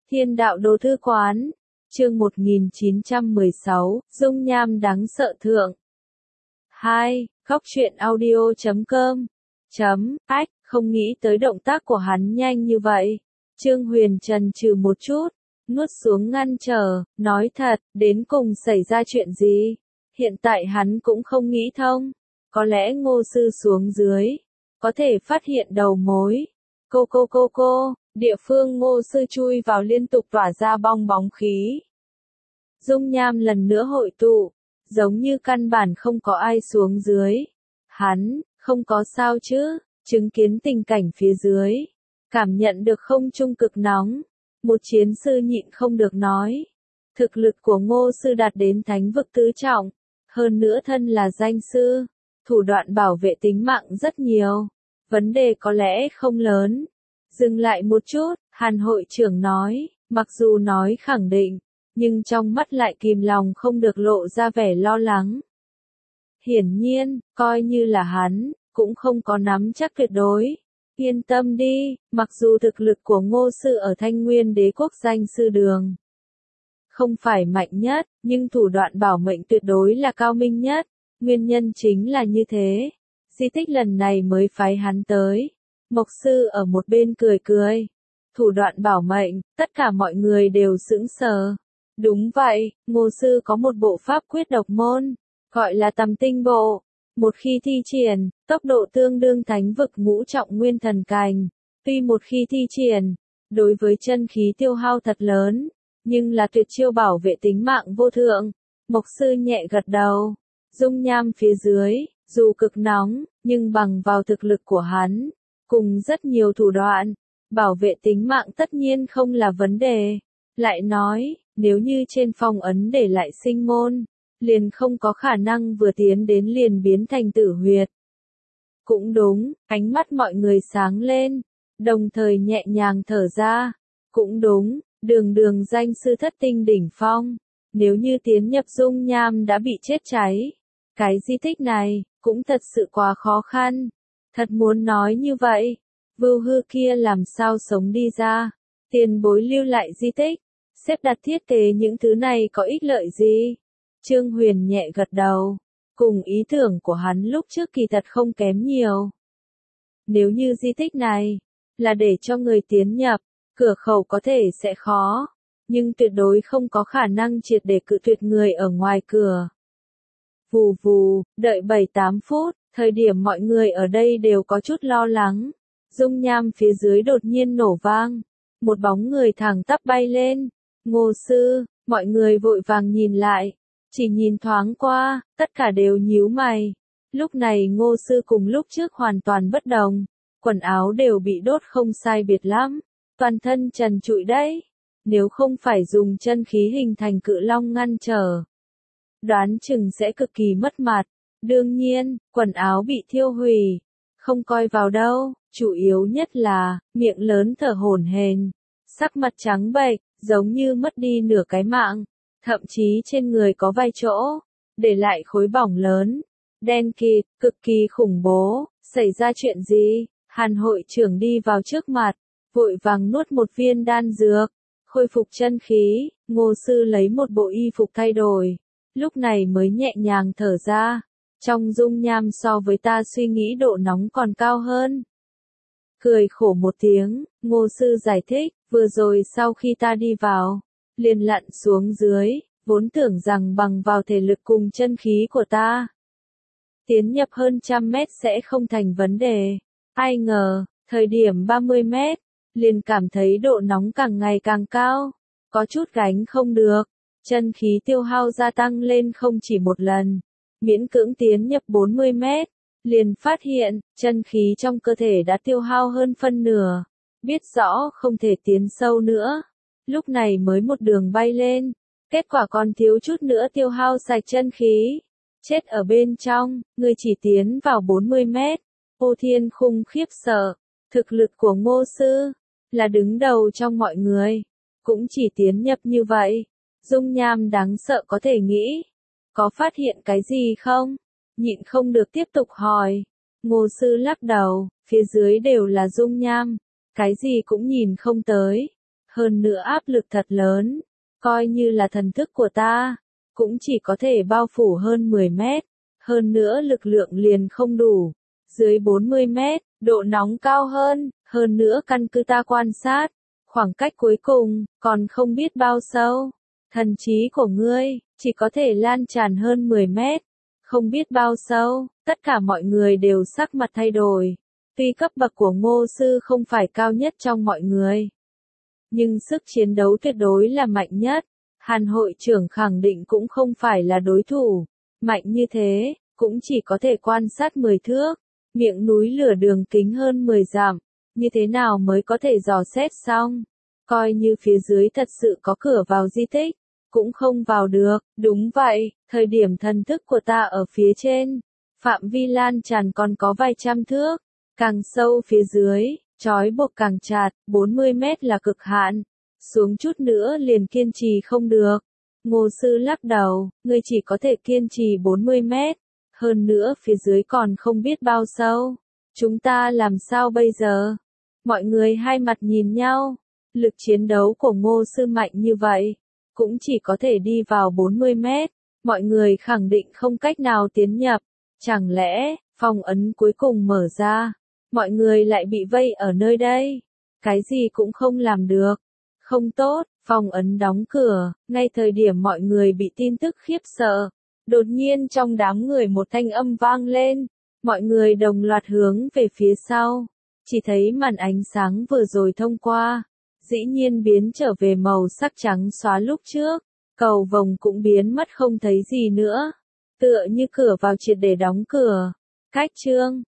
Thiên đạo đô thư quán, chương 1916, dung nham đáng sợ thượng. 2. Góc truyện audio.com. Ách, không nghĩ tới động tác của hắn nhanh như vậy. Trương Huyền chần chừ một chút, nuốt xuống ngăn trở, nói thật, đến cùng xảy ra chuyện gì? Hiện tại hắn cũng không nghĩ thông. Có lẽ Ngô sư xuống dưới, có thể phát hiện đầu mối. Cô, địa phương Ngô sư chui vào liên tục tỏa ra bong bóng khí. Dung nham lần nữa hội tụ, giống như căn bản không có ai xuống dưới. Hắn, không có sao chứ, chứng kiến tình cảnh phía dưới. Cảm nhận được không trung cực nóng. Một chiến sư nhịn không được nói. Thực lực của Ngô sư đạt đến thánh vực tứ trọng. Hơn nữa thân là danh sư. Thủ đoạn bảo vệ tính mạng rất nhiều. Vấn đề có lẽ không lớn. Dừng lại một chút, Hàn hội trưởng nói, mặc dù nói khẳng định, nhưng trong mắt lại kìm lòng không được lộ ra vẻ lo lắng. Hiển nhiên, coi như là hắn, cũng không có nắm chắc tuyệt đối. Yên tâm đi, mặc dù thực lực của Ngô sư ở Thanh Nguyên Đế quốc danh sư đường không phải mạnh nhất, nhưng thủ đoạn bảo mệnh tuyệt đối là cao minh nhất. Nguyên nhân chính là như thế. Di tích lần này mới phái hắn tới. Mộc sư ở một bên cười cười. Thủ đoạn bảo mệnh, tất cả mọi người đều sững sờ. Đúng vậy, Ngô sư có một bộ pháp quyết độc môn, gọi là Tầm Tinh Bộ. Một khi thi triển, tốc độ tương đương thánh vực ngũ trọng nguyên thần cành. Tuy một khi thi triển, đối với chân khí tiêu hao thật lớn, nhưng là tuyệt chiêu bảo vệ tính mạng vô thượng. Mộc sư nhẹ gật đầu. Dung nham phía dưới, dù cực nóng, nhưng bằng vào thực lực của hắn, cùng rất nhiều thủ đoạn, bảo vệ tính mạng tất nhiên không là vấn đề. Lại nói, nếu như trên phong ấn để lại sinh môn, liền không có khả năng vừa tiến đến liền biến thành tử huyệt. Cũng đúng, ánh mắt mọi người sáng lên, đồng thời nhẹ nhàng thở ra. Cũng đúng, đường danh sư thất tinh đỉnh phong, nếu như tiến nhập dung nham đã bị chết cháy. Cái di tích này, cũng thật sự quá khó khăn. Thật muốn nói như vậy, vưu hư kia làm sao sống đi ra. Tiền bối lưu lại di tích, xếp đặt thiết kế những thứ này có ích lợi gì? Trương Huyền nhẹ gật đầu. Cùng ý tưởng của hắn lúc trước kỳ thật không kém nhiều. Nếu như di tích này, là để cho người tiến nhập, cửa khẩu có thể sẽ khó. Nhưng tuyệt đối không có khả năng triệt để cự tuyệt người ở ngoài cửa. Vù vù, đợi 7-8 phút, thời điểm mọi người ở đây đều có chút lo lắng. Dung nham phía dưới đột nhiên nổ vang. Một bóng người thẳng tắp bay lên. Ngô sư, mọi người vội vàng nhìn lại. Chỉ nhìn thoáng qua, tất cả đều nhíu mày. Lúc này Ngô sư cùng lúc trước hoàn toàn bất đồng. Quần áo đều bị đốt không sai biệt lắm. Toàn thân trần trụi đấy. Nếu không phải dùng chân khí hình thành cự long ngăn trở, đoán chừng sẽ cực kỳ mất mặt. Đương nhiên, quần áo bị thiêu hủy, không coi vào đâu, chủ yếu nhất là, miệng lớn thở hổn hển, sắc mặt trắng bệch, giống như mất đi nửa cái mạng, thậm chí trên người có vài chỗ, để lại khối bỏng lớn, đen kịt, cực kỳ khủng bố. Xảy ra chuyện gì? Hàn hội trưởng đi vào trước mặt, vội vàng nuốt một viên đan dược, khôi phục chân khí. Ngô sư lấy một bộ y phục thay đổi. Lúc này mới nhẹ nhàng thở ra. Trong dung nham so với ta suy nghĩ độ nóng còn cao hơn. Cười khổ một tiếng, Ngô sư giải thích, vừa rồi sau khi ta đi vào, liền lặn xuống dưới, vốn tưởng rằng bằng vào thể lực cùng chân khí của ta, tiến nhập hơn 100 mét sẽ không thành vấn đề. Ai ngờ, thời điểm 30 mét, liền cảm thấy độ nóng càng ngày càng cao, có chút gánh không được. Chân khí tiêu hao gia tăng lên không chỉ một lần, miễn cưỡng tiến nhập 40 mét, liền phát hiện, chân khí trong cơ thể đã tiêu hao hơn phân nửa, biết rõ không thể tiến sâu nữa, lúc này mới một đường bay lên, kết quả còn thiếu chút nữa tiêu hao sạch chân khí, chết ở bên trong, người chỉ tiến vào 40 mét, Ô Thiên Khung khiếp sợ, thực lực của Ngô sư, là đứng đầu trong mọi người, cũng chỉ tiến nhập như vậy. Dung nham đáng sợ có thể nghĩ. Có phát hiện cái gì không? Nhịn không được tiếp tục hỏi. Ngô sư lắc đầu, phía dưới đều là dung nham. Cái gì cũng nhìn không tới. hơn nữa áp lực thật lớn, coi như là thần thức của ta, cũng chỉ có thể bao phủ hơn 10 mét, hơn nữa lực lượng liền không đủ, dưới 40 mét, độ nóng cao hơn nữa căn cứ ta quan sát, khoảng cách cuối cùng, còn không biết bao sâu, thần trí của ngươi, chỉ có thể lan tràn hơn 10 mét, không biết bao sâu, tất cả mọi người đều sắc mặt thay đổi, tuy cấp bậc của Ngô Sư không phải cao nhất trong mọi người, nhưng sức chiến đấu tuyệt đối là mạnh nhất. Hàn hội trưởng khẳng định cũng không phải là đối thủ. Mạnh như thế, cũng chỉ có thể quan sát 10 thước. Miệng núi lửa đường kính hơn 10 dặm. Như thế nào mới có thể dò xét xong? Coi như phía dưới thật sự có cửa vào di tích. Cũng không vào được. Đúng vậy, thời điểm thần thức của ta ở phía trên. Phạm vi lan tràn còn có vài trăm thước. Càng sâu phía dưới, trói buộc càng chặt, 40 mét là cực hạn. Xuống chút nữa liền kiên trì không được. Ngô Sư lắc đầu, ngươi chỉ có thể kiên trì 40 mét. Hơn nữa phía dưới còn không biết bao sâu. Chúng ta làm sao bây giờ? Mọi người hai mặt nhìn nhau. Lực chiến đấu của Ngô Sư mạnh như vậy. Cũng chỉ có thể đi vào 40 mét. Mọi người khẳng định không cách nào tiến nhập. Chẳng lẽ, phong ấn cuối cùng mở ra. Mọi người lại bị vây ở nơi đây. Cái gì cũng không làm được. Không tốt, phong ấn đóng cửa, ngay thời điểm mọi người bị tin tức khiếp sợ. Đột nhiên trong đám người một thanh âm vang lên, mọi người đồng loạt hướng về phía sau. Chỉ thấy màn ánh sáng vừa rồi thông qua, dĩ nhiên biến trở về màu sắc trắng xóa lúc trước, cầu vồng cũng biến mất không thấy gì nữa. Tựa như cửa vào triệt để đóng cửa. Cách chương